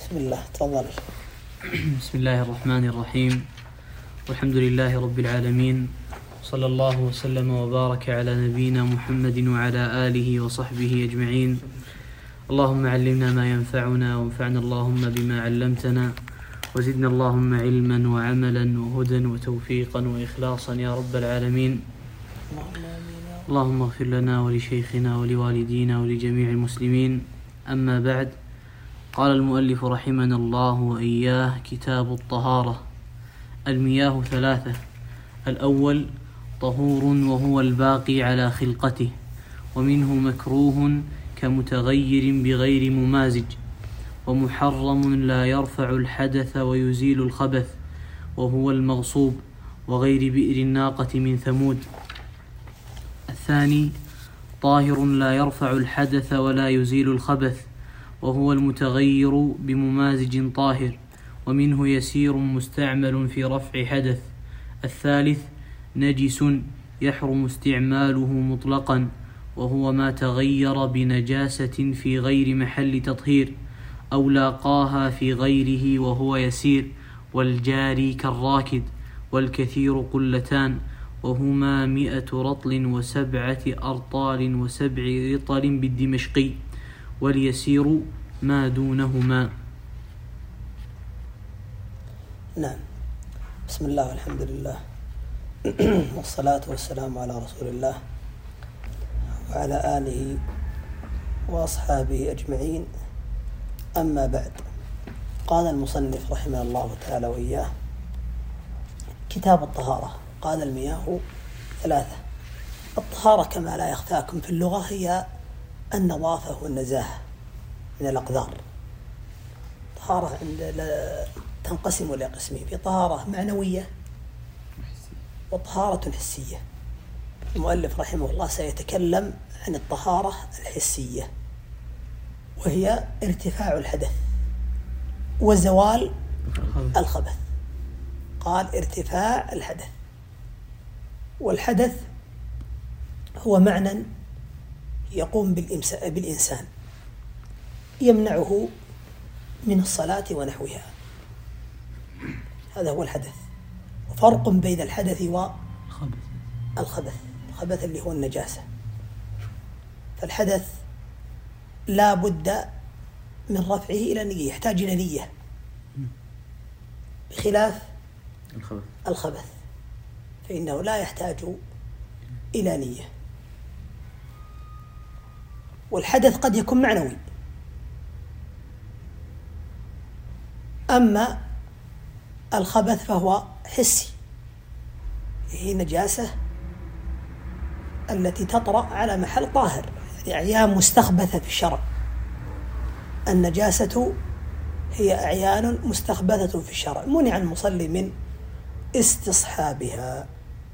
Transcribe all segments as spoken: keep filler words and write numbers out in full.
بسم الله تفضل. بسم الله الرحمن الرحيم، والحمد لله رب العالمين، صلى الله وسلم وبارك على نبينا محمد وعلى آله وصحبه أجمعين. اللهم علمنا ما ينفعنا وانفعنا اللهم بما علمتنا، وزدنا اللهم علما وعملا وهدى وتوفيقا وإخلاصا يا رب العالمين. اللهم اغفر لنا ولشيخنا ولوالدينا ولجميع المسلمين. أما بعد، قال المؤلف رحمنا الله وإياه: كتاب الطهارة. المياه ثلاثة: الأول طهور وهو الباقي على خلقته، ومنه مكروه كمتغير بغير ممازج، ومحرم لا يرفع الحدث ويزيل الخبث، وهو المغصوب وغير بئر الناقة من ثمود. الثاني طاهر لا يرفع الحدث ولا يزيل الخبث، وهو المتغير بممازج طاهر، ومنه يسير مستعمل في رفع حدث. الثالث نجس يحرم استعماله مطلقا، وهو ما تغير بنجاسة في غير محل تطهير أو لاقاها في غيره وهو يسير، والجاري كالراكد، والكثير قلتان، وهما مئة رطل وسبعة أرطال وسبع رطل بالدمشقي، واليسير ما دونهما. نعم. بسم الله والحمد لله والصلاة والسلام على رسول الله وعلى آله وأصحابه أجمعين. أما بعد، قال المصنف رحمه الله تعالى وإياه: كتاب الطهارة. قال المياه ثلاثة. الطهارة كما لا يخفاكم في اللغة هي النظافة والنزاهة من الأقذار. طهارة عند تنقسم إلى قسمين: في طهارة معنوية وطهارة حسية. المؤلف رحمه الله سيتكلم عن الطهارة الحسية، وهي ارتفاع الحدث وزوال الخبث. قال ارتفاع الحدث، والحدث هو معنى يقوم بالإنسان يمنعه من الصلاة ونحوها، هذا هو الحدث. وفرق بين الحدث والخبث. الخبث اللي هو النجاسة. فالحدث لا بد من رفعه إلى نية، يحتاج إلى نية، بخلاف الخبث فإنه لا يحتاج إلى نية. والحدث قد يكون معنوي، أما الخبث فهو حسي، هي نجاسة التي تطرأ على محل طاهر، يعني أعيان مستخبثة في الشرع. النجاسة هي أعيان مستخبثة في الشرع، منع المصلي من استصحابها.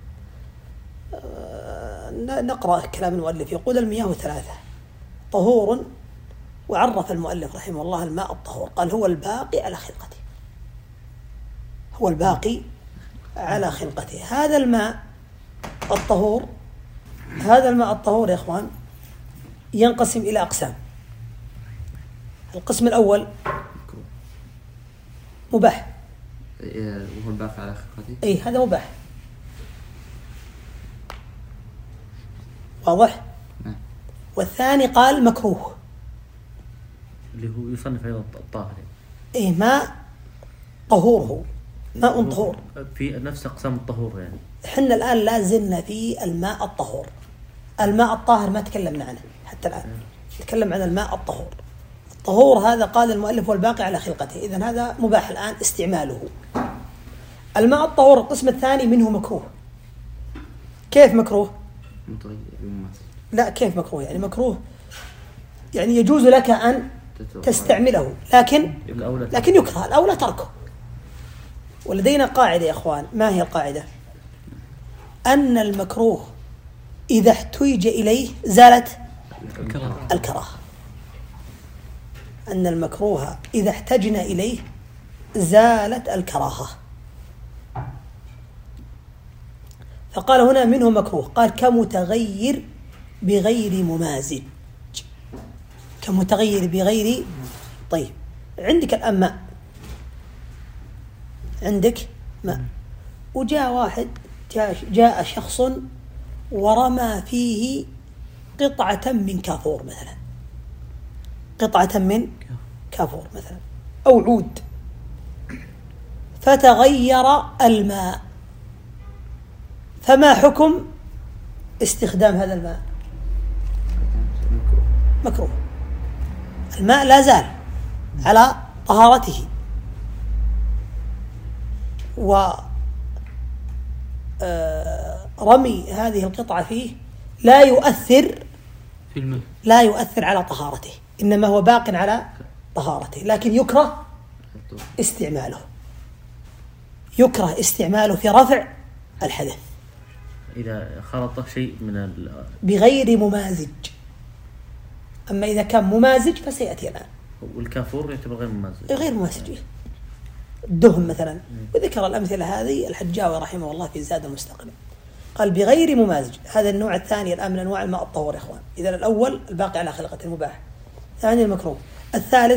نقرأ كلام المؤلف. يقول: المياه ثلاثة: طهور. وعرف المؤلف رحمه الله الماء الطهور، قال: هو الباقي على خلقته. هو الباقي على خلقته. هذا الماء الطهور هذا الماء الطهور يا إخوان ينقسم إلى أقسام. القسم الأول مباح، وهو الباقي على خلقته. أي هذا مباح، واضح؟ نعم. والثاني قال مكروه، اللي هو يصنف أيضا الطاهر. إيه ماء طهوره ماء طهور في نفس أقسام الطهور. يعني إحنا الآن لا زلنا في الماء الطهور. الماء الطاهر ما تكلمنا عنه حتى الآن، نتكلم عن الماء الطهور. الطهور هذا قال المؤلف والباقي على خلقته، إذن هذا مباح الآن استعماله. الماء الطهور القسم الثاني منه مكروه. كيف مكروه؟ لا، كيف مكروه؟ يعني مكروه يعني يجوز لك أن تستعمله، لكن لكن يكره، الأولى تركه. ولدينا قاعدة يا أخوان. ما هي القاعدة؟ أن المكروه إذا احتوج إليه زالت الكراهة. أن المكروه إذا احتجنا إليه زالت الكراهة. فقال هنا منه مكروه، قال كمتغير بغير ممازج. كمتغير بغير. طيب، عندك الآن ماء، عندك ماء، وجاء واحد جاء شخص ورمى فيه قطعة من كافور مثلا، قطعة من كافور مثلا أو عود، فتغير الماء، فما حكم استخدام هذا الماء؟ مكروه. الماء لا زال على طهارته، ورمي هذه القطعة فيه لا يؤثر في الماء، لا يؤثر على طهارته، إنما هو باق على طهارته، لكن يكره استعماله، يكره استعماله في رفع الحدث إذا خلط شيء من ال... بغير ممازج. أما إذا كان ممازج فسيأتي الآن. والكافور يعتبر غير ممازج، غير ممازج، الدهن مثلا، وذكر الأمثلة هذه الحجاوي رحمه الله في زاد المستقنع، قال بغير ممازج. هذا النوع الثاني الآن من أنواع الماء الطهور يا إخوان. إذا الأول الباقي على خلقة المباح، الثاني المكروه، الثالث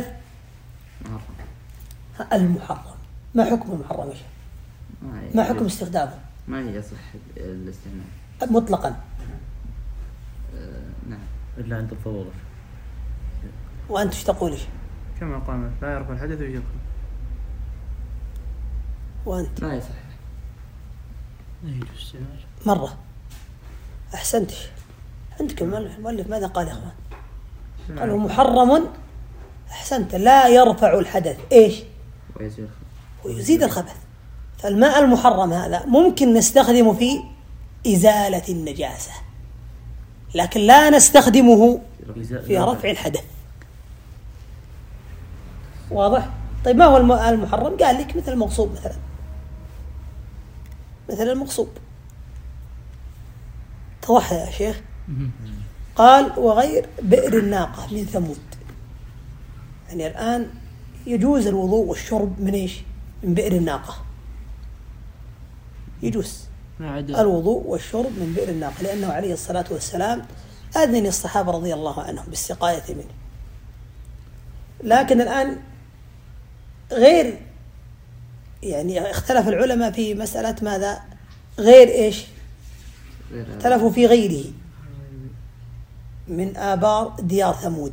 المحرم. ما حكم المحرم؟ ما حكم استخدامه؟ ما يصح الاستعمال مطلقا. أه نعم، إلا عند الضرورة. وأنت ايش تقول؟ كما قال لا يرفع الحدث ويجب. وأنت لا يصح، لا يجوز استعمال مرة. أحسنت. عندك المؤلف ماذا قال يا أخوان؟ قالوا محرم. أحسنت، لا يرفع الحدث إيش؟ ويزيد ويزيد الخبث. فالماء المحرم هذا ممكن نستخدمه في إزالة النجاسة، لكن لا نستخدمه في رفع الحدث. واضح؟ طيب ما هو الماء المحرم؟ قال لك مثل المغصوب مثلا، مثل المغصوب. توضح يا شيخ؟ قال وغير بئر الناقة من ثمود. يعني الآن يجوز الوضوء والشرب من إيش؟ من بئر الناقة، يجوز الوضوء والشرب من بئر الناقة، لأنه عليه الصلاة والسلام أذن الصحابة رضي الله عنهم بالسقاية منه. لكن الآن غير، يعني اختلف العلماء في مسألة ماذا؟ غير إيش؟ اختلفوا في غيره من آبار ديار ثمود.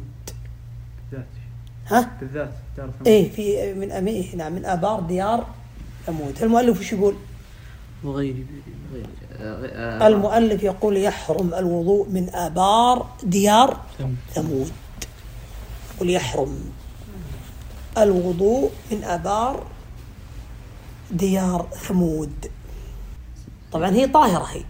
ها؟ بالذات ديار ثمود. إيه في من أميه، نعم، من آبار ديار ثمود. المؤلف وش يقول؟ وغير المؤلف يقول يحرم الوضوء من آبار ديار ثمود. يقول يحرم الوضوء من آبار ديار ثمود. طبعا هي طاهرة، هي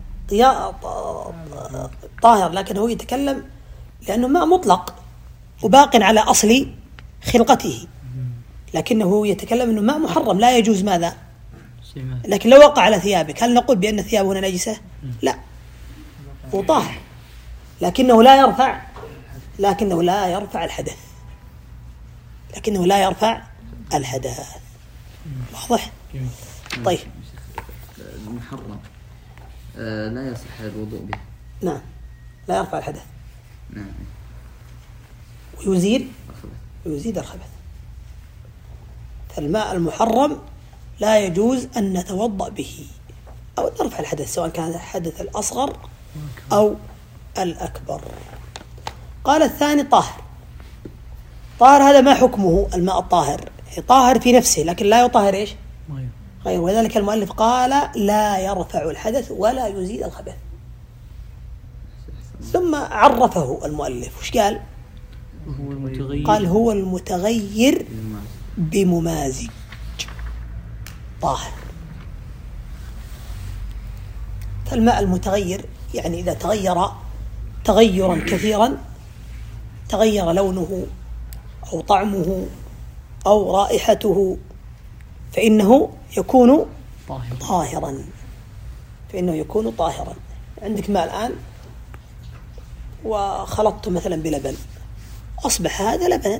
طاهر، لكن هو يتكلم لأنه ماء مطلق وباق على أصل خلقته، لكنه هو يتكلم أنه ماء محرم لا يجوز ماذا؟ لكن لو وقع على ثيابك هل نقول بأن ثيابه هنا نجسة؟ لا، هو طاهر، لكنه لا يرفع لكنه لا يرفع الحدث لكنه لا يرفع الحدث. واضح؟ طيب المحرم آه لا يصح الوضوء به. نعم، لا يرفع الحدث. نعم، ويزيل ويزيد الخبث. فالماء المحرم لا يجوز أن نتوضأ به أو نرفع الحدث، سواء كان الحدث الأصغر أو الأكبر. قال الثاني طاهر. طاهر هذا ما حكمه؟ الماء الطاهر طاهر في نفسه لكن لا يطهر إيش؟ غير، وذلك المؤلف قال لا يرفع الحدث ولا يزيد الخبث. ثم عرفه المؤلف، وش قال؟ هو المتغير. قال هو المتغير بممازج طاهر. فالماء المتغير يعني إذا تغير تغيرا كثيرا، تغير لونه أو طعمه أو رائحته، فإنه يكون طاهرا فإنه يكون طاهرا. عندك ماء الآن وخلطته مثلا بلبن، أصبح هذا لبنا،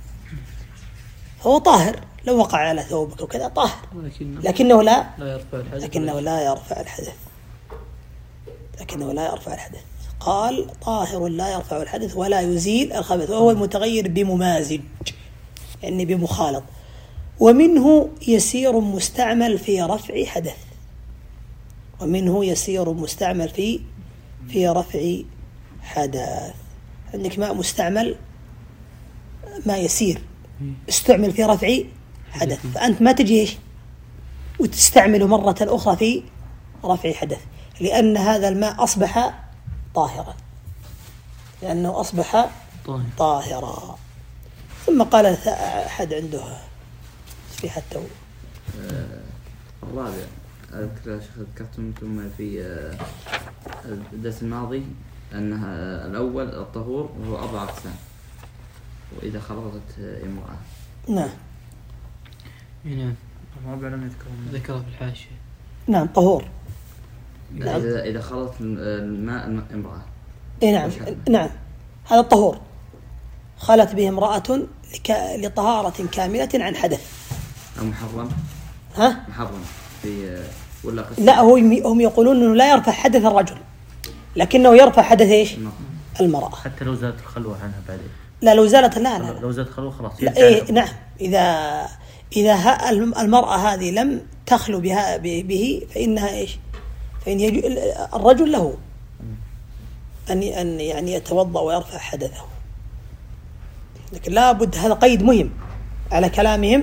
هو طاهر، لو وقع على ثوبك وكذا طاهر، لكنه لا لكنه لا يرفع الحدث لكنه لا يرفع الحدث. قال طاهر لا يرفع الحدث ولا يزيل الخبث، وهو المتغير بممازج. يعني بمخالط. ومنه يسير مستعمل في رفع حدث، ومنه يسير مستعمل في في رفع حدث. عندك ماء مستعمل، ماء يسير استعمل في رفع حدث، فأنت ما تجي إيش وتستعمله مرة أخرى في رفع حدث، لأن هذا الماء أصبح طاهرا، لأنه أصبح طاهرا. ثم قال أحد عنده في حتى الرابع، أذكر ذكرتم أنتم في الدرس الماضي أنها الأول الطهور وهو أربع أقسام، وإذا خلطت امرأة. نعم نعم الرابع لم يذكرون، ذكره في الحاشية. نعم طهور. نعم. إذا إذا خلط الماء امرأة. إيه نعم نعم هذا الطهور خلت به امرأة لطهارة كاملة عن حدث. أو محرم. ها؟ محرم في ولا قسم؟ لا، هو هم يقولون إنه لا يرفع حدث الرجل، لكنه يرفع حدث إيش؟ المرأة. حتى لو زالت الخلوة عنها بعدين. لا لو زالت لا لا. لو زالت الخلوة خلاص. إيه نعم، إذا إذا المرأة هذه لم تخلو بها به فإنها إيش؟ فإن الرجل له أن أن يعني يتوضأ ويرفع حدثه، لكن لا بد، هذا قيد مهم على كلامهم،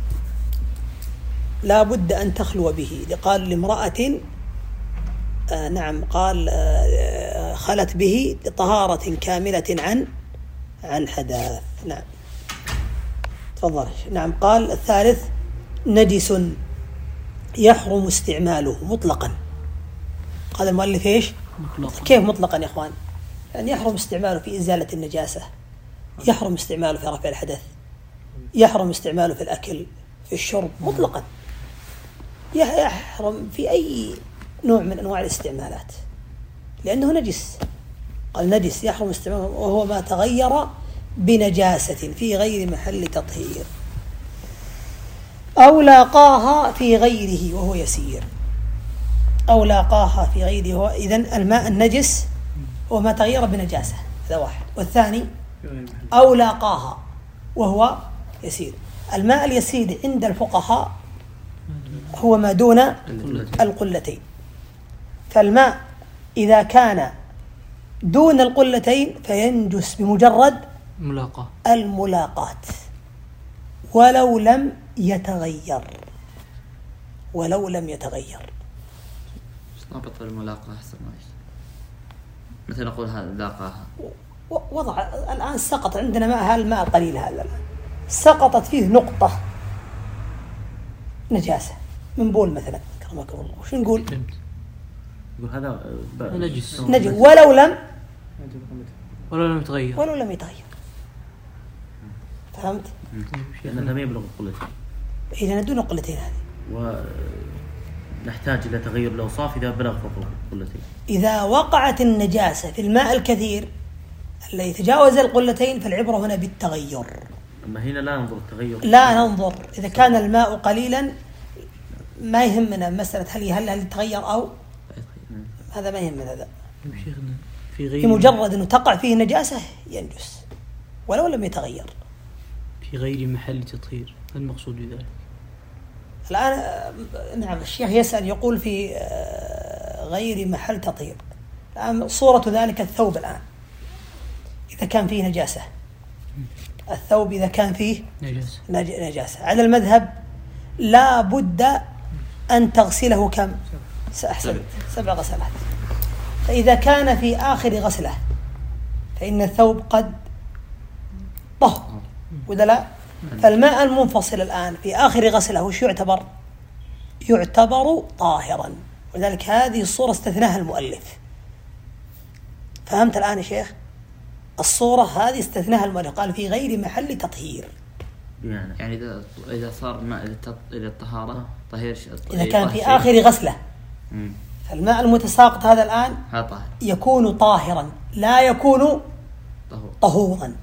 لا بد أن تخلو به. قال لامرأة آه نعم قال آه خلت به طهارة كاملة عن عن حدث. نعم تفضل. نعم قال الثالث نجس يحرم استعماله مطلقا. قال المؤلف ايش؟ مطلقا. كيف مطلقا يا اخوان؟ يعني يحرم استعماله في إزالة النجاسة، يحرم استعماله في رفع الحدث، يحرم استعماله في الأكل، في الشرب مطلقا، يحرم في أي نوع من أنواع الاستعمالات لأنه نجس. قال نجس يحرم استعماله وهو ما تغير بنجاسة في غير محل تطهير أو لاقاها في غيره وهو يسير، أو لاقاها في غيره. إذن الماء النجس هو ما تغير بنجاسة، هذا واحد. والثاني أو لاقاها وهو يسير. الماء اليسير عند الفقهاء هو ما دون القلتين، فالماء إذا كان دون القلتين فينجس بمجرد ملاقاة الملاقاة ولو لم يتغير، ولو لم يتغير. ضابط الملاقاة أحسن ما مثل نقول هذا لاقاها، وضع الآن سقط عندنا ماء، هذا الماء القليل هذا الآن سقطت فيه نقطة نجاسة من بول مثلا، كرمكم الله، وش نقول؟ يقول هذا نجس نجس ولو لم ولو لم يتغير، ولو لم يتغير. فهمت؟ لأنها لم يبلغ القلتين. إذا دون القلتين هذه، ونحتاج إلى تغير الأوصاف إذا بلغ فوق القلتين. إذا وقعت النجاسة في الماء الكثير الذي يتجاوز القلتين فالعبرة هنا بالتغير. أما هنا لا ننظر التغير، لا ننظر إذا كان الماء قليلا، ما يهمنا مسألة هل هل هل يتغير أو هذا ما يهمنا. هذا في غير في مجرد أنه تقع فيه نجاسة ينجس ولو لم يتغير في غير محل تطهير. المقصود بذلك الآن نعم الشيخ يسأل يقول في غير محل تطهير. الآن صورة ذلك الثوب الآن إذا كان فيه نجاسة، الثوب إذا كان فيه نجاسة, نجاسة على المذهب لا بد أن تغسله كم؟ أحسن سبع غسلات. فإذا كان في آخر غسلة فإن الثوب قد طهر ولا لا؟ فالماء المنفصل الآن في آخر غسلة وش يعتبر؟ يعتبر طاهرا، ولذلك هذه الصورة استثناها المؤلف. فهمت الآن يا شيخ؟ الصورة هذه استثناها المؤلف، قال في غير محل تطهير. يعني يعني إذا إذا صار الماء إلى الطهارة طهير، إذا كان في آخر غسلة مم. فالماء المتساقط هذا الآن يكون طاهرا لا يكون طهور. طهورا.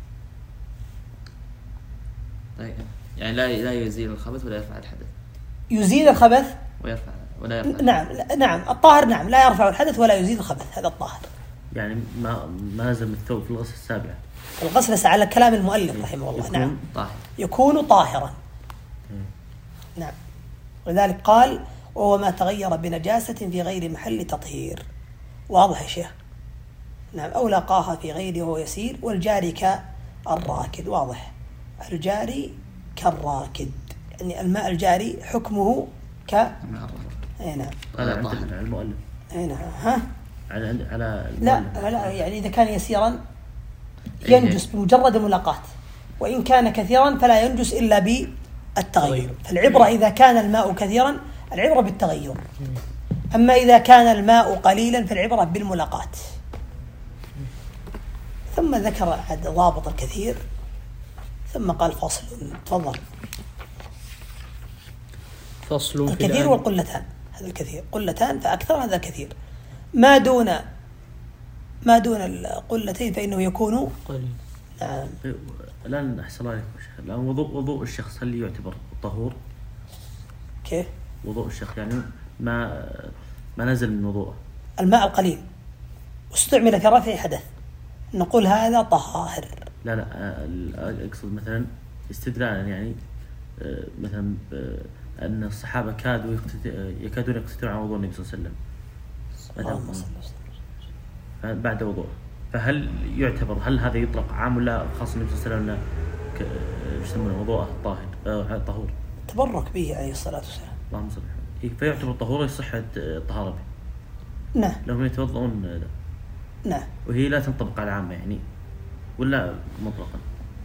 طيب يعني لا لا يزيل الخبث ولا يرفع الحدث. يزيل الخبث ويرفع ولا يرفع. نعم نعم الطاهر نعم لا يرفع الحدث ولا يزيل الخبث، هذا الطاهر. يعني ما ما نزل من الثوب في الغسل السابع. الغسل على كلام المؤلف رحمه الله. نعم طاهر. يكون طاهرا. نعم. ولذلك قال وهو ما تغير بنجاسة في غير محل تطهير. واضح يا شيخ؟ نعم. أو لاقاها في غيره وهو يسير. والجاري كالراكد. واضح. الجاري كالراكد يعني الماء الجاري حكمه ك اي نعم على على المؤلف. اي نعم. ها على على لا لا يعني إذا كان يسيرا ينجس بمجرد الملاقاة، وإن كان كثيرا فلا ينجس إلا بالتغير. فالعبرة إذا كان الماء كثيرا العبرة بالتغير، أما إذا كان الماء قليلا فالعبرة بالملاقاة. ثم ذكر ضابط الكثير ثم قال فصل. تفضل. فصل. الكثير والقلتان. هذا الكثير، قلتان فأكثر، هذا كثير. ما دون ما دون القلتين فإنه يكون قليل. نعم. الآن أحسن الله عليكم شيخ، الآن وضوء وضوء الشخص هل يعتبر طهور؟ كيف؟ وضوء الشخص يعني ما ما نزل من وضوءه الماء القليل واستعمل في رفع حدث نقول هذا طهار. لا لا أقصد مثلا استدلالا يعني مثلا أن الصحابة كادوا يكادون يقتطعون عن وضوء النبي صلى الله عليه وسلم مثلا بعد وضوء، فهل يعتبر هل هذا يطلق عام ولا خاص النبي صلى الله عليه وسلم يسمونه وضوءه طاهر طهور تبرك به عليه الصلاة والسلام اللهم صل عليه، فيعتبر طهور يصح الطهارة به. نعم. لو يتوضؤون نعم. وهي لا تنطبق على العامة يعني ولا مطلقا؟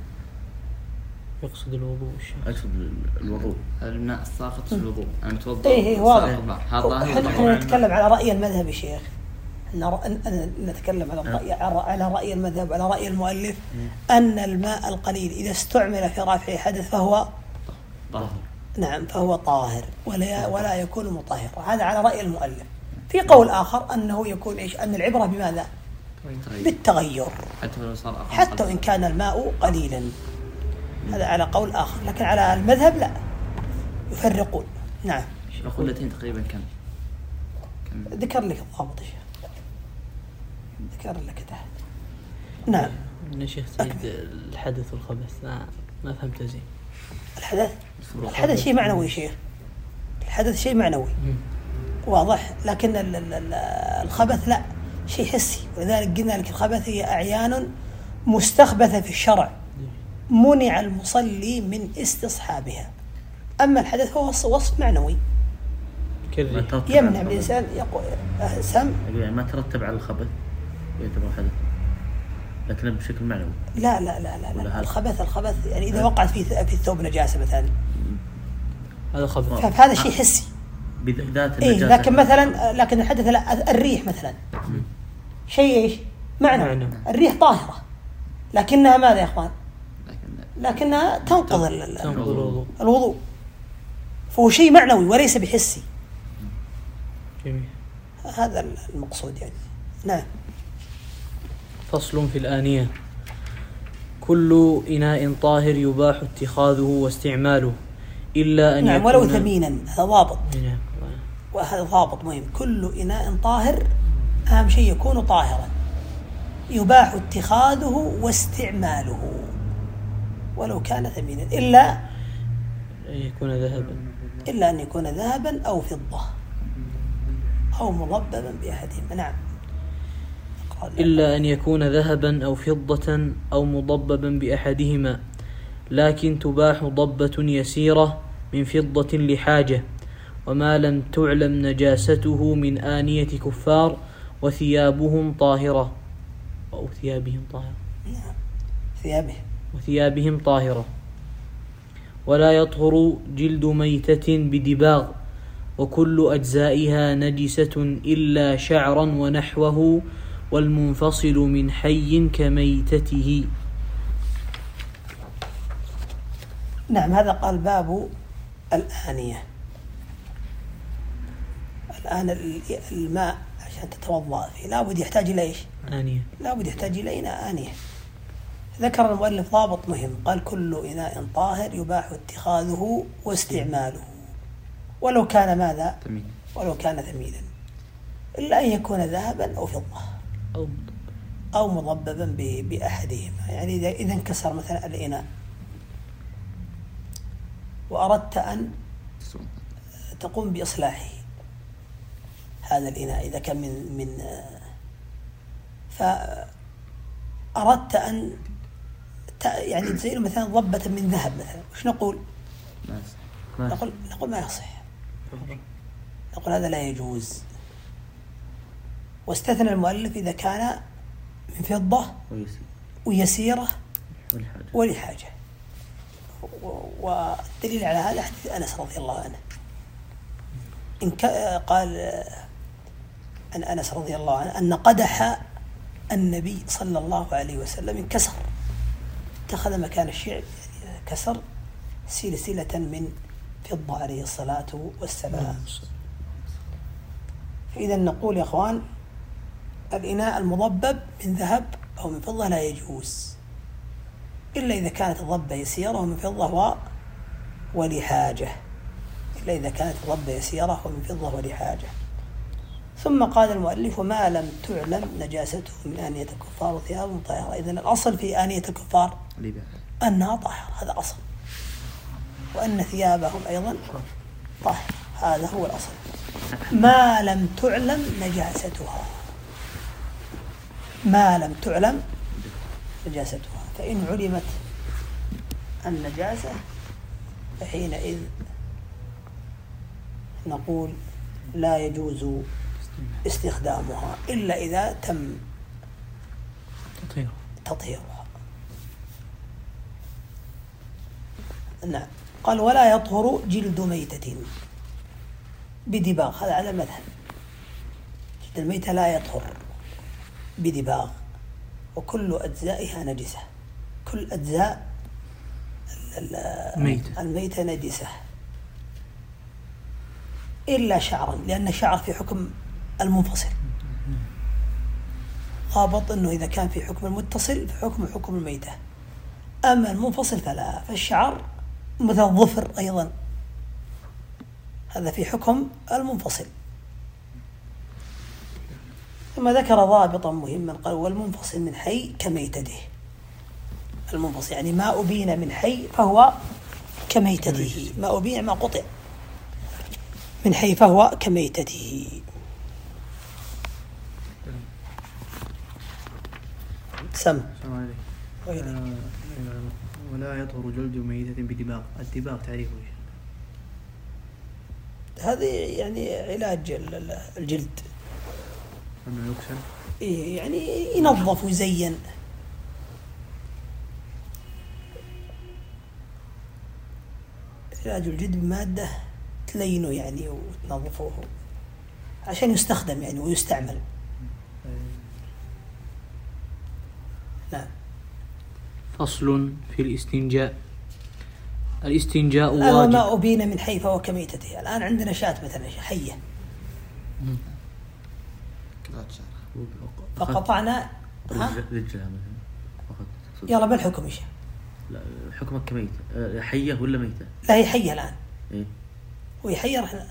يقصد الوضوء الشخص. أقصد الوضوء الماء الساقط في الوضوء أنا أتوضأ. إيه إيه واضح. هذا نحن نتكلم على رأي المذهب يا شيخ، نتكلم على الرأي على رأي المذهب على رأي المؤلف أن الماء القليل إذا استعمل في رفع حدث فهو طاهر. نعم فهو طاهر ولا ولا يكون مطهرا. هذا على رأي المؤلف. في قول آخر أنه يكون إيش؟ أن العبرة بماذا؟ بالتغير حتى لو صار حتى وإن كان الماء قليلا. هذا على قول آخر، لكن على المذهب لا يفرقون. نعم. القلتين تقريبا كم؟ كم؟ ذكر لك الضابط يا شيخ، ذكر لك تحت. نعم. يا شيخ سيد الحدث والخبث ما ما فهمت زين. الحدث الحدث شيء معنوي شيخ، الحدث شيء معنوي واضح، لكن الخبث لا شيء حسي. ولذلك قلنا لك الخبث هي أعيان مستخبثة في الشرع منع المصلي من استصحابها. أما الحدث هو وصف معنوي يمنع الإنسان يقول سم يعني ما ترتب على الخبث يعتبر حدث لكن بشكل معنوي. لا لا لا لا, لا. الخبث الخبث يعني إذا وقعت في في الثوب نجاسة مثلا هذا خبث، فهذا شيء حسي بذات إيه. لكن مثلا لكن الحدث لا، الريح مثلا شيء إيش معنى الريح طاهرة لكنها ماذا يا إخوان؟ لكنها تنقض الوضوء الوضوء فهو شيء معنوي وليس بحسي. جميل. هذا المقصود يعني. نعم. فصل في الآنية. كل إناء طاهر يباح اتخاذه واستعماله إلا أن نعم يكون ولو ثمينا. هذا ضابط. نعم. وهذا ضابط مهم. كل إناء طاهر أهم شيء يكون طاهرا يباح اتخاذه واستعماله ولو كان ثمينا إلا أن يكون ذهبا إلا أن يكون ذهبا أو فضة أو مضببا بأحدهما. نعم. إلا أن يكون ذهبا أو فضة أو مضببا بأحدهما، لكن تباح ضبة يسيرة من فضة لحاجة، وما لم تعلم نجاسته من آنية كفار وثيابهم طاهرة أو ثيابهم طاهرة. نعم. ثيابهم وثيابهم طاهرة. ولا يطهر جلد ميتة بدباغ، وكل أجزائها نجسة إلا شعرا ونحوه، والمنفصل من حي كميتته. نعم. هذا قال باب الآنية. الآن الماء عشان تتوضأ فيه لابد يحتاج إلى إيش؟ آنية. لابد يحتاج إلى آنية. ذكر المؤلف ضابط مهم قال كل إناء طاهر يباح اتخاذه واستعماله ولو كان ماذا؟ ولو كان ثمينا إلا أن يكون ذهبا أو فضة أو أو مضببا ب- بأحدهما. يعني إذا إذا انكسر مثلا الإناء وأردت أن تقوم بإصلاحه، هذا الإناء إذا كان من من فأردت أن ت- يعني تزيله مثلا ضبة من ذهب مثلا، وش نقول؟ نقول نقول ما يصح، نقول هذا لا يجوز. واستثنى المؤلف إذا كان من فضة ويسير ويسيرة والحاجة. ولحاجة. و- والدليل على هذا حديث أنس رضي الله عنه، إن ك- قال عن أنس رضي الله عنه أن قدح النبي صلى الله عليه وسلم انكسر، اتخذ مكان الشعب يعني كسر سلسلة من فضة عليه الصلاة والسلام. فإذا نقول يا أخوان الإناء المضبب من ذهب أو من فضة لا يجوز، إلا إذا كانت الضبة يسيرة ومن فضة و... ولحاجة، إلا إذا كانت الضبة يسيرة ومن فضة ولحاجة. ثم قال المؤلف وما لم تعلم نجاسته من آنية الكفار وثيابهم طاهرة. إذن الأصل في آنية الكفار أنها طاهرة، هذا أصل، وأن ثيابهم أيضا طاهرة، هذا هو الأصل. ما لم تعلم نجاستها، ما لم تعلم نجاستها، فإن علمت النجاسة فحينئذ نقول لا يجوز استخدامها إلا إذا تم تطهيرها. نعم. قال ولا يطهر جلد ميتة بدباغ، هذا على المذهب، جلد الميتة لا يطهر بدباغ، وكل أجزائها نجسة، كل أجزاء ميتة. الميتة نجسة إلا شعرا، لأن الشعر في حكم المنفصل، ضابط أنه إذا كان في حكم المتصل فحكم حكم الميتة، أما المنفصل فلا، فالشعر مثل الظفر أيضا هذا في حكم المنفصل. ثم ذكر ضابطا مهما قال والمنفصل من حي كميتته، المنفصل يعني ما أبين من حي فهو كميتته، ما أبين ما قطع من حي فهو كميتته. سم السلام عليكم. آه، ولا يطهر جلد ميتة بدباغ. الدباغ تعريفه ايش؟ هذه يعني علاج ال- ال- الجلد، انه يغسل. إيه يعني ينظف ويزين. علاج الجلد بمادة تلينه يعني وتنظفه عشان يستخدم يعني ويستعمل. نعم. فصل في الاستنجاء. الاستنجاء الآن واجب. ما أبين من حي فهو كميتته. الآن عندنا شاة مثلا حية فقطعنا، ها؟ رجلها مثلا فقط. يلا ما الحكم إيش؟ لا حكمك كميتة، آه، حية ولا ميتة؟ لا هي حية الآن، إيه؟ وهي حية رح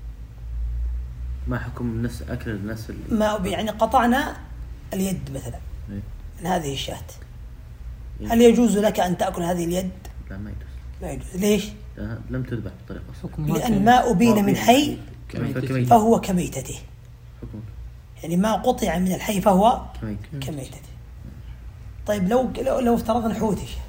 ما حكم نفس أكل نفس ال... ما أبي يعني قطعنا اليد مثلا إيه؟ من هذه الشاة، إيه؟ هل يجوز لك أن تأكل هذه اليد؟ لا ما يجوز، لا يجوز. ليش؟ لأنها لم تذبح بطريقة صحيحة. حكمها لأن ما أبين من أبين حي كميتته. فهو كميتته، حكمك يعني ما قطع من الحي فهو كميتة. كميتته. طيب لو لو, لو افترضنا حوت إيش؟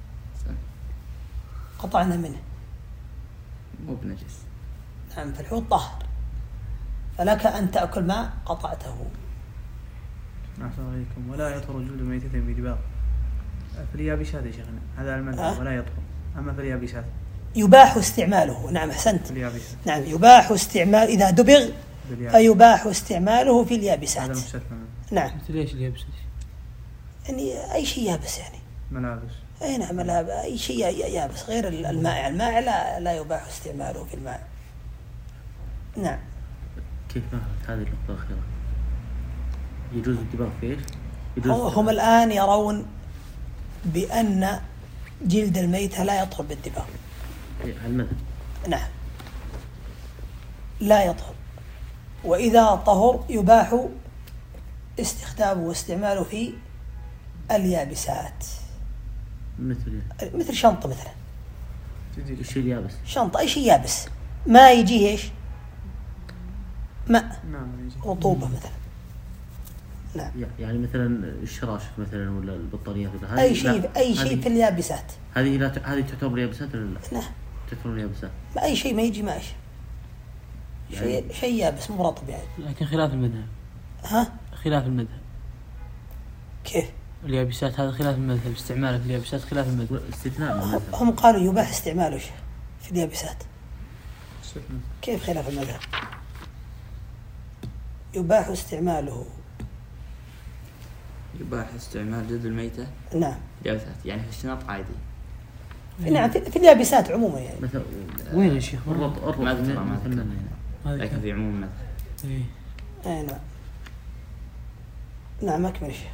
قطعنا منه، مو بنجس. نعم، فالحوت طهر، فلك أن تأكل ما قطعته. أحسن عليكم. ولا يطهر جلد ميتة بدباغ. في اليابسات يا شيخنا هذا على المذهب أه؟ ولا يطهر. أما في اليابسات يباح استعماله. نعم أحسنت. في اليابسات نعم يباح استعمال إذا دبغ باليابس. فيباح استعماله في هذا اليابسات. مستثنى. نعم مثل ايش اليابس؟ يعني أي شيء يابس يعني. ملابس. أي نعم لا أي شيء يابس غير المائع، المائع لا, لا يباح استعماله في الماء. نعم. كيف ما فهمت هذه النقطة الأخيرة؟ يجوز الدباغ في إيش؟ يجوز هم الآن يرون بأن جلد الميتة لا يطهر بالدباغ. إيه، على المذهب. نعم لا يطهر، وإذا طهر يباح استخدامه واستعماله في اليابسات، مثل مثل شنطة مثلا، تجي الشيء اليابس. شنطة أي شيء يابس ما يجيه إيش؟ ماء، نعم يجي رطوبة مثلا. نعم. يعني مثلا الشراشف مثلا ولا البطانيات ولا هذه أي لا، شيء أي شيء هذه- في اليابسات. هذه لا ت- هذه تعتبر يابسات ولا لا؟ نعم. تعتبر يابسات. ما أي شيء ما يجي ماشي، يعني شيء شيء يابس مو رطب يعني. لكن خلاف المذهب، ها خلاف المذهب كيف؟ اليابسات هذا خلاف المذهب، استعماله في اليابسات خلاف المذهب. استثناء من المذهب. هم قالوا يباح استعماله في اليابسات. استثناء. كيف خلاف المذهب؟ يباح استعماله. يباح استعمال جلد الميتة نعم. يابسات، يعني في الشنط عادي. نعم في, في اليابسات عموما يعني. مثلا وين يا شيخ؟ الرط الرط ما أذكر، ما مثلا أذكر. هذا لكن كان- في عموم المذهب. إيه. اي نعم. نعم اكمل شيء.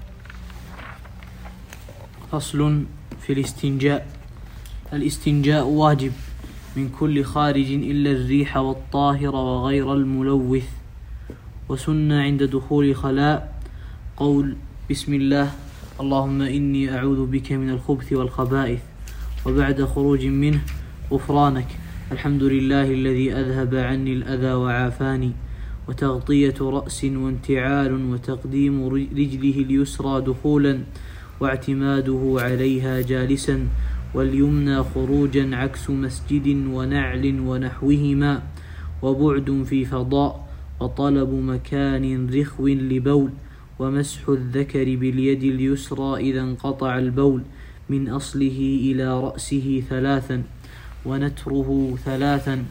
فصل في الاستنجاء. الاستنجاء واجب من كل خارج إلا الريح والطاهر وغير الملوث، وسنة عند دخول خلاء قول بسم الله اللهم إني أعوذ بك من الخبث والخبائث، وبعد خروج منه غفرانك الحمد لله الذي أذهب عني الأذى وعافاني، وتغطية رأس وانتعال وتقديم رجله اليسرى دخولا واعتماده عليها جالسا، واليمنى خروجا عكس مسجد ونعل ونحوهما، وبعد في فضاء، وطلب مكان رخو لبول، ومسح الذكر باليد اليسرى إذا انقطع البول من أصله إلى رأسه ثلاثا، ونتره ثلاثا،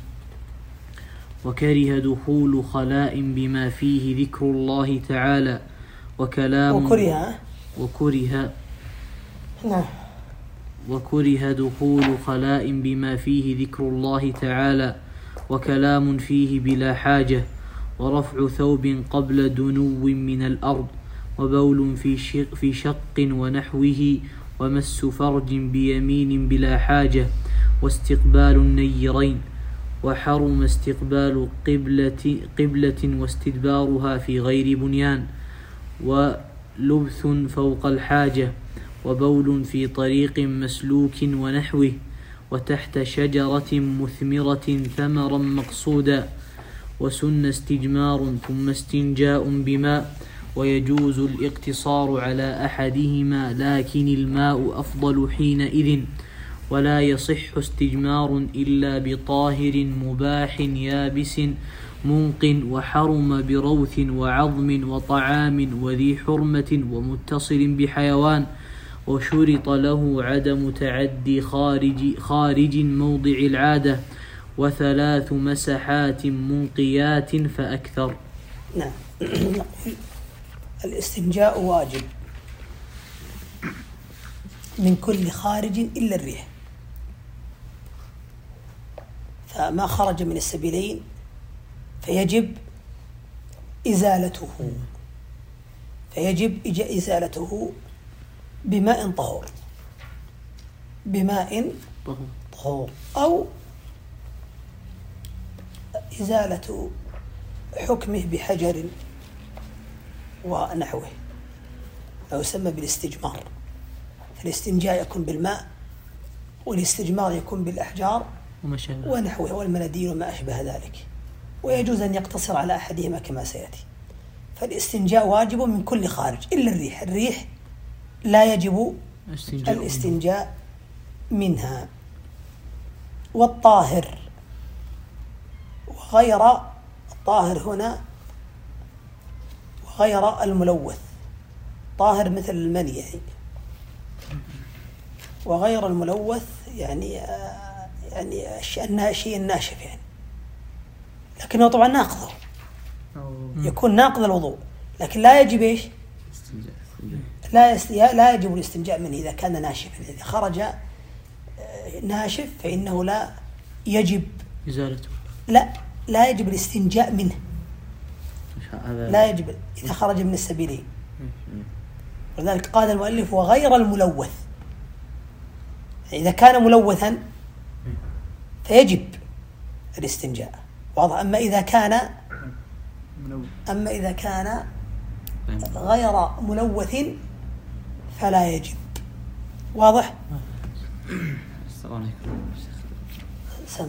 وكره دخول خلاء بما فيه ذكر الله تعالى وكلام وكره. وكره نعم. وكره دخول خلاء بما فيه ذكر الله تعالى وكلام فيه بلا حاجة، ورفع ثوب قبل دنو من الأرض، وبول في شق, في شق ونحوه، ومس فرج بيمين بلا حاجة، واستقبال النيرين، وحرم استقبال قبلة, قبلة واستدبارها في غير بنيان، ولبث فوق الحاجة، وبول في طريق مسلوك ونحوه، وتحت شجرة مثمرة ثمرا مقصودا، وسن استجمار ثم استنجاء بماء، ويجوز الاقتصار على أحدهما لكن الماء أفضل حينئذ، ولا يصح استجمار إلا بطاهر مباح يابس منق، وحرم بروث وعظم وطعام وذي حرمة ومتصل بحيوان، وشرط له عدم تعدي خارج, خارج موضع العادة، وثلاث مسحات منقيات فأكثر. نعم. الاستنجاء واجب من كل خارج إلا الريح، فما خرج من السبيلين فيجب إزالته فيجب إزالته بماء طهور بماء طهور أو إزالة حكمه بحجر ونحوه، أو يسمى بالاستجمار. فالاستنجاء يكون بالماء، والاستجمار يكون بالأحجار ونحوه والمناديل وما أشبه ذلك، ويجوز أن يقتصر على أحدهما كما سيأتي. فالاستنجاء واجب من كل خارج إلا الريح. الريح لا يجب استنجاء الاستنجاء منها. والطاهر وغير الطاهر هنا وغير الملوث، طاهر مثل المني يعني، وغير الملوث يعني يعني الشيء الناشف يعني، لكنه طبعا ناقض، يكون ناقض الوضوء، لكن لا يجب ايش؟ لا يست... لا يجب الاستنجاء منه إذا كان ناشفا. إذا خرج ناشف فإنه لا يجب إزالته، لا لا يجب الاستنجاء منه، لا يجب إذا خرج من السبيلين. ولذلك قال المؤلف وغير الملوث، إذا كان ملوثا فيجب الاستنجاء، واضح. أما إذا كان أما إذا كان غير ملوث فلا يجب. واضح؟ السلام عليكم. سم.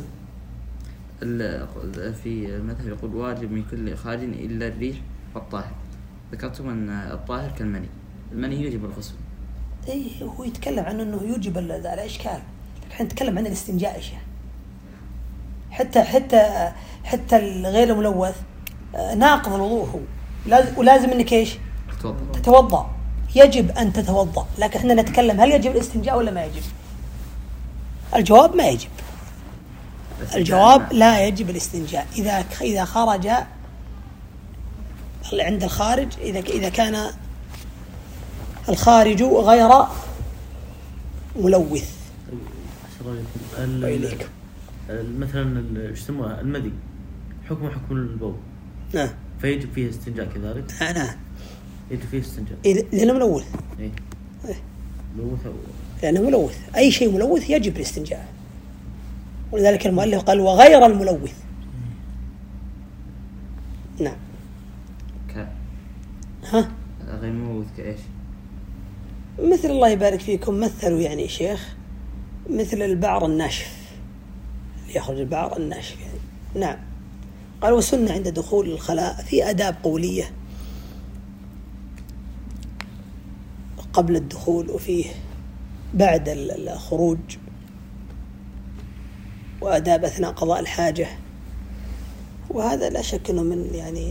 في المذهب يقول واجب من كل إخراج إلا الريح والطاهر. ذكرتم أن الطاهر كالمني، المني يجب الغسل. إيه هو يتكلم عن أنه يجب الإشكال، لكن نتكلم عن الاستنجاء إيش حتى حتى حتى الغير الملوث ناقض الوضوء هو، ولازم إنك إيش؟ تتوضأ. تتوضأ، يجب أن تتوضأ، لكن إحنا نتكلم هل يجب الاستنجاء ولا ما يجب؟ الجواب ما يجب. الجواب لا يجب الاستنجاء إذا إذا خرج عند الخارج، إذا إذا كان الخارج غير ملوث. وإليك مثلا ايش يسموها المدي حكم حكم البول. نعم. فيجب فيه استنجاء كذلك. نعم. يجب فيه استنجاء. إيه لأنه ملوث. إيه. إيه. ملوث. لأنه ملوث، أي شيء ملوث يجب الاستنجاء. ولذلك المؤلف قال وغير الملوث. نعم. ك. ها. غير ملوث كإيش؟ مثل الله يبارك فيكم مثلوا يعني شيخ مثل البعر الناشف اللي يخرج البعر الناشف يعني. نعم. قال وسنة عند دخول الخلاء في آداب قولية قبل الدخول وفيه بعد الخروج، وآداب أثناء قضاء الحاجة، وهذا لا شك أنه من يعني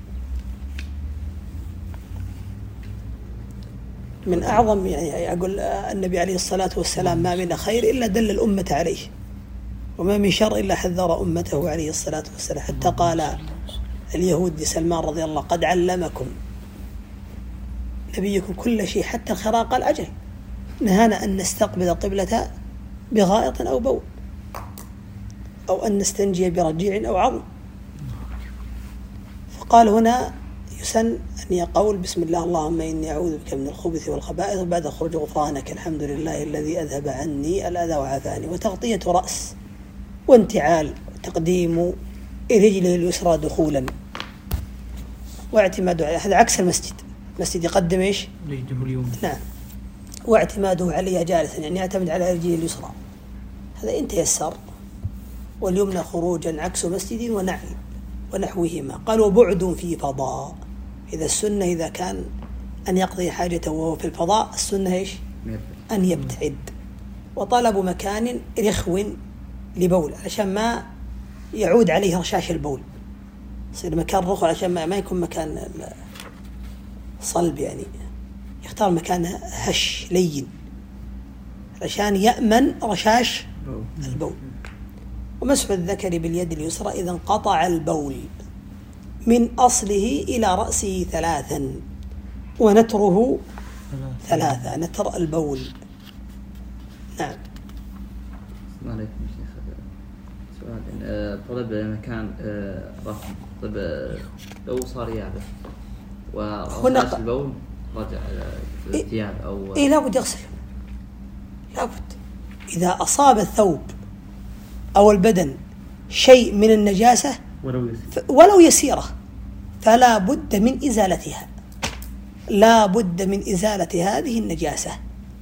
من أعظم يعني أقول النبي عليه الصلاة والسلام ما من خير إلا دل الأمة عليه، وما من شر إلا حذر أمته عليه الصلاة والسلام، حتى قال اليهود لسلمان رضي الله قد علمكم نبيكم كل شيء حتى الخراق. قال أجل نهانا أن نستقبل القبلة بغائط أو بول أو أن نستنجي برجيع أو عظم. فقال هنا يسن أن يقول بسم الله اللهم إني أعوذ بك من الخبث والخبائث، وبعد خروج غفرانك الحمد لله الذي أذهب عني الأذى وعافاني، وتغطية رأس وانتعال وتقديم رجله اليسرى دخولا واعتماده على هذا عكس المسجد. المسجد يقدم إيش؟ رجله اليمنى. نعم. واعتماده عليها جالسا يعني يعتمد على رجله اليسرى، هذا إن تيسر. واليمنى خروجا عكس مسجد ونعل ونحوهما. قال وبعد في فضاء، إذا السنة إذا كان أن يقضي حاجته وهو في الفضاء السنة إيش؟ أن يبتعد. وطلب مكان رخو لبول علشان ما يعود عليه رشاش البول، يصير مكان رخو علشان ما يكون مكان صلب، يعني يختار مكان هش لين علشان يأمن رشاش البول. ومسح الذكر باليد اليسرى إذا انقطع البول من أصله إلى رأسه ثلاثا، ونتره ثلاثة، نتر البول. نعم. السلام عليكم شيخ. سؤال طلب مكان رفع، طيب لو صار يابس ورشاش البول رجع الثياب أو إيه لابد يغسل، لابد إذا أصاب الثوب أو البدن شيء من النجاسة ولو يسيرة فلا بد من إزالتها، لا بد من إزالة هذه النجاسة.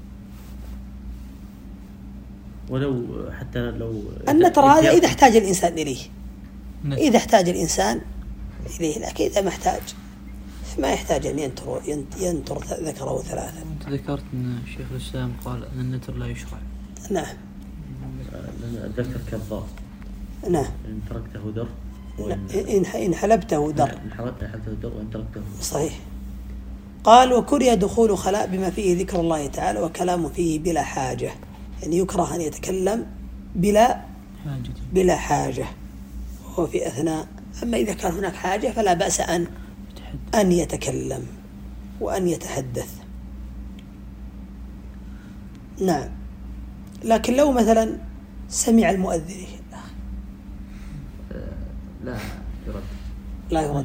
ولو حتى لو النتر هذا إذا احتاج الإنسان إليه، إذا احتاج الإنسان إليه، لكن إذا ما احتاج ما يحتاج أن ينتر ينتر ذكره ثلاثة. أنت ذكرت أن شيخ الإسلام قال أن النتر لا يشرع. نعم. الذكر كالضار. نعم. إن تركته در. إن إن حلبته در. إن حلبته در وإن تركته. صحيح. قال وكره دخول خلاء بما فيه ذكر الله تعالى وكلام فيه بلا حاجة، يعني يكره أن يتكلم بلا حاجة بلا حاجة وهو في أثناء. أما إذا كان هناك حاجة فلا بأس أن أن يتكلم وأن يتحدث. نعم. لكن لو مثلا سمع المؤذن لا يرد لا يرد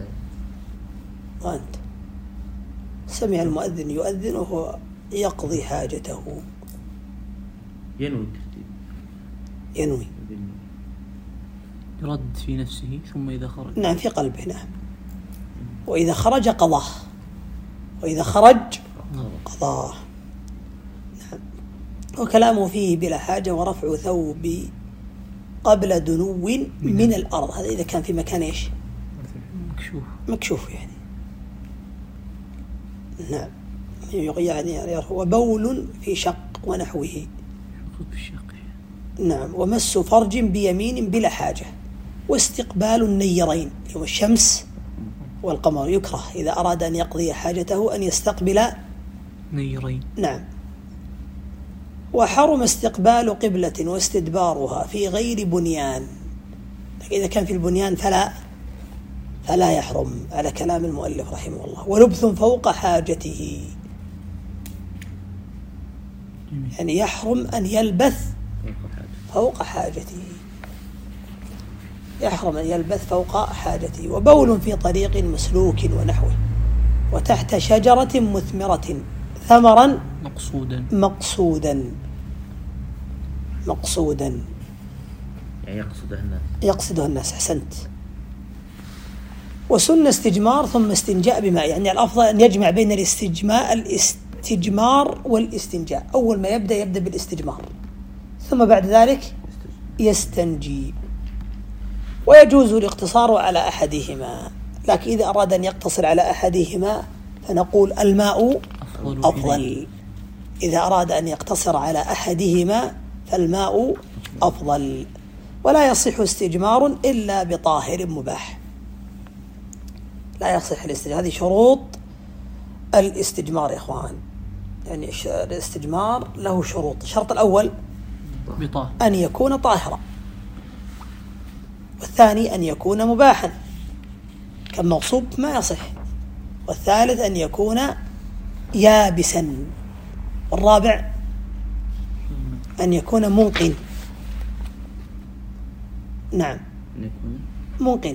وأنت سمع المؤذن يؤذن وهو يقضي حاجته ينوي الترتيب ينوي يرد في نفسه ثم إذا خرج. نعم في قلبه. نعم. وإذا خرج قضاه وإذا خرج قضاه. نعم. وكلامه فيه بلا حاجة ورفع ثوب قبل دنو من الأرض، هذا إذا كان في مكان إيش مكشوف مكشوف يعني. نعم. يعني وبول في شق ونحوه. في الشق. نعم. ومس فرج بيمين بلا حاجة، واستقبال النيرين يوم الشمس والقمر. يكره إذا أراد أن يقضي حاجته أن يستقبل نيرين. نعم. وحرم استقبال قبلة واستدبارها في غير بنيان، إذا كان في البنيان فلا فلا يحرم على كلام المؤلف رحمه الله. ولبث فوق حاجته، يعني يحرم أن يلبث فوق حاجته، يحرم أن يلبث فوق حاجته. وبول في طريق مسلوك ونحوه، وتحت شجرة مثمرة ثمرا مقصودا مقصودا مقصودا يعني يقصده الناس يقصده الناس. أحسنت. وسن استجمار ثم استنجاء بماء، يعني الأفضل أن يجمع بين الاستجماء الاستجمار والاستنجاء. أول ما يبدأ يبدأ بالاستجمار، ثم بعد ذلك يستنجي. ويجوز الاقتصار على أحدهما، لكن إذا أراد أن يقتصر على أحدهما فنقول الماء أفضل, أفضل. إذا أراد أن يقتصر على أحدهما فالماء أفضل. ولا يصح استجمار إلا بطاهر مباح، لا يصح الاستجمار. هذه شروط الاستجمار يا إخوان، يعني الاستجمار له شروط. الشرط الأول بطاهر، أن يكون طاهرا، والثاني أن يكون مباحا كالمغصوب ما يصح، والثالث أن يكون يابسا، والرابع أن يكون منقن. نعم منقن.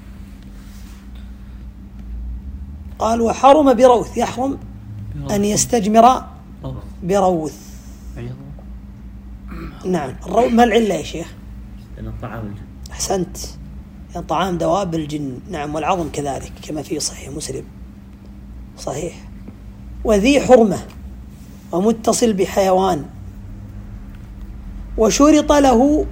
قال وحرم بروث، يحرم أن يستجمر بروث. نعم. الروث ما العلة يا شيخ؟ لأن الطعام الجن. أحسنت، يعني طعام دواب الجن. نعم. والعظم كذلك كما في صحيح مسلم. صحيح. وذي حرمة ومتصل بحيوان. وشرط له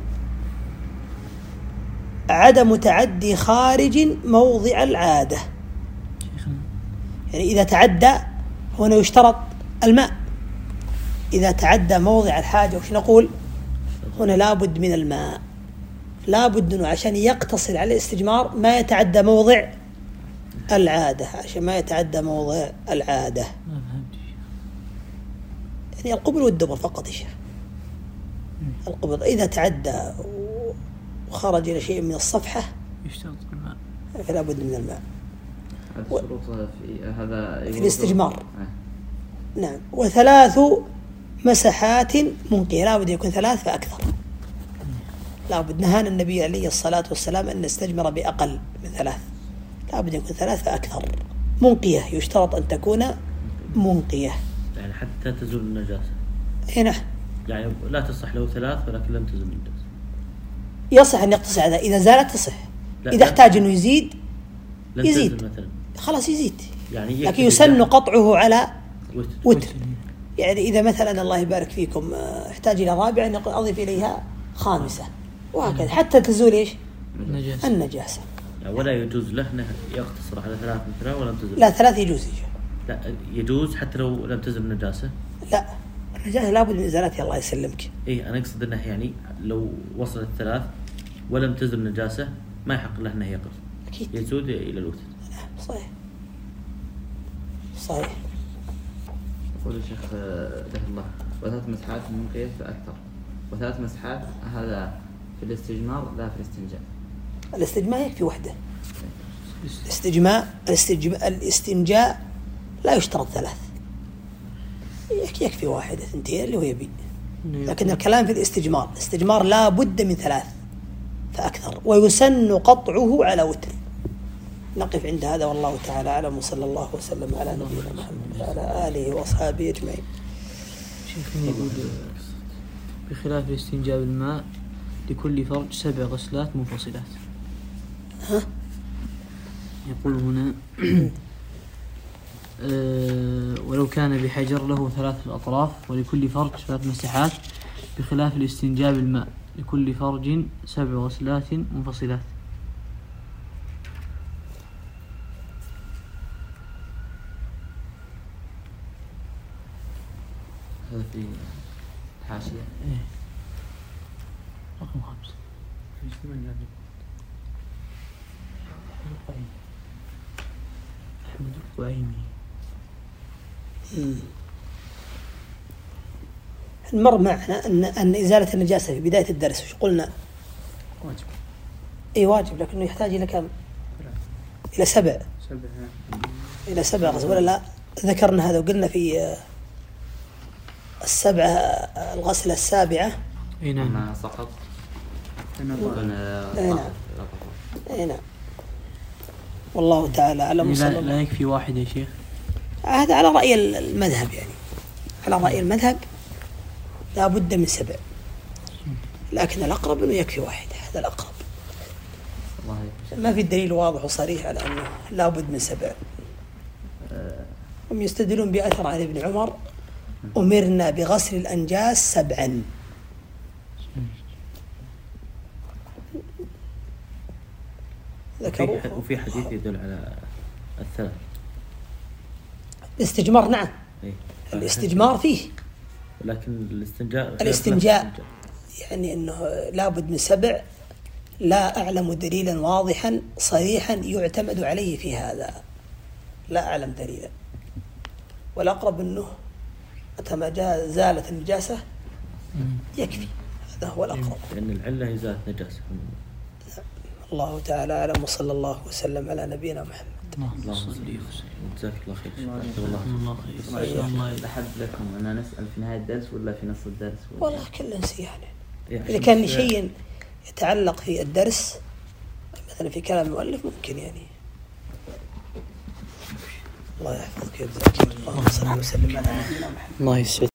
عدم تعدي خارج موضع العادة، يعني إذا تعدى هنا يشترط الماء. إذا تعدى موضع الحاجة وش نقول هنا؟ لابد من الماء، لابد أنه عشان يقتصر على الاستجمار ما يتعدى موضع العادة، عشان ما يتعدى موضع العادة. يعني القبل والدبر فقط يا شيخ. القبل إذا تعدى وخرج إلى شيء من الصفحة يشترط الماء، فلا بد من الماء. هذا الشروط في هذا في الاستجمار. آه. نعم. وثلاث مسحات منقية، لا بد يكون ثلاث فأكثر. لا بد. نهانا النبي عليه الصلاة والسلام أن نستجمر بأقل من ثلاث، لا بد يكون ثلاث فأكثر. منقية، يشترط أن تكون منقية، يعني حتى تزول النجاسة. هنا يعني لا تصح له ثلاث ولكن لم تزول النجاسة. يصح أن يقتصر على، إذا زالت تصح. إذا احتاج أنه يزيد يزيد مثلا خلاص يزيد، يعني لكن يسن قطعه على وتر. وتر. يعني إذا مثلا الله يبارك فيكم احتاج إلى رابعة نقول أضيف إليها خامسة، وهكذا حتى تزول إيش النجاسة. النجاسة. يعني ولا يجوز له أنه يقتصر على ثلاث مثلا ولم تزول. لا ثلاث يجوز. لا يجوز حتى لو لم تزول النجاسة. لا النجاسة لابد من إزالتها الله يسلمك. إيه أنا أقصد أنه يعني لو وصلت ثلاث ولم تزول النجاسة ما يحق له أنه يقص، أكيد يزود إلى الوتر. نعم صحيح صحيح. يقول الشيخ رحمه الله وثلاث مسحات منقية فأكثر، وثلاث مسحات هذا في الاستجمار لا في الاستنجاء. الاستجماء يكفي وحده. الاستجماء الاستجماء الاستنجاء لا يشترط ثلاث، يكفي واحدة ثنتين اللي هو يبي. لكن الكلام في الاستجمار، الاستجمار لا بد من ثلاث فأكثر، ويسن قطعه على وتر. نقف عند هذا والله تعالى أعلم، وصلى الله وسلم على نبينا محمد وعلى آله وأصحابه أجمعين. شيخنا يقول بخلاف الاستنجاء بالماء لكل فرج سبع غسلات منفصلات. ها؟ يقول هنا آه، ولو كان بحجر له ثلاثة أطراف ولكل فرج ثلاث مساحات، بخلاف الاستنجاء بالماء لكل فرج سبع غسلات منفصلات. هذا في حاشية. إيه. رقم خمسة. ايش ثمانية هذه؟ أحمد القعيمي. مر معنا أن أن إزالة النجاسة في بداية الدرس وش قلنا؟ واجب. أي واجب، لكنه يحتاج إلى كم؟ إلى سبع. سبع. إلى سبع غسل ولا لا؟ ذكرنا هذا وقلنا في السبعة الغسلة السابعة. أي نعم. ما سقط. أنا أي نعم. أي نعم. والله تعالى أعلم. لا, لا يكفي واحد يا شيخ. هذا على رأي المذهب، يعني على رأي المذهب لا بد من سبع، لكن الأقرب أنه يكفي واحد. هذا الأقرب. ما في دليل واضح وصريح على أنه لا بد من سبع. هم يستدلون بأثر عن ابن عمر: أمرنا بغسل الأنجاس سبعا. ذكروا. وفي حديث يدل على الثلاث. الاستجمار نعم. إيه؟ الاستجمار فيه، لكن الاستنجاء الاستنجاء يعني أنه لابد من سبع. لا أعلم دليلا واضحا صريحا يعتمد عليه في هذا، لا أعلم دليلا. والأقرب أنه متى ما جاء زالت النجاسة يكفي، هذا هو الأقرب. لأن العلة إزالة نجاسة. الله تعالى أعلم، وصلى الله وسلم على نبينا محمد. الله صلي وسلم. جزاك الله خير. الله خير. الله أحد لكم أنا نسأل في نهاية الدرس ولا في نص الدرس؟ والله كل نسيان يعني. إذا كان شيء يتعلق في الدرس مثلا في كلام المؤلف ممكن يعني. الله يحفظك ويجزاك الله. صلى الله وسلم على نبينا محمد. الله يسعدك.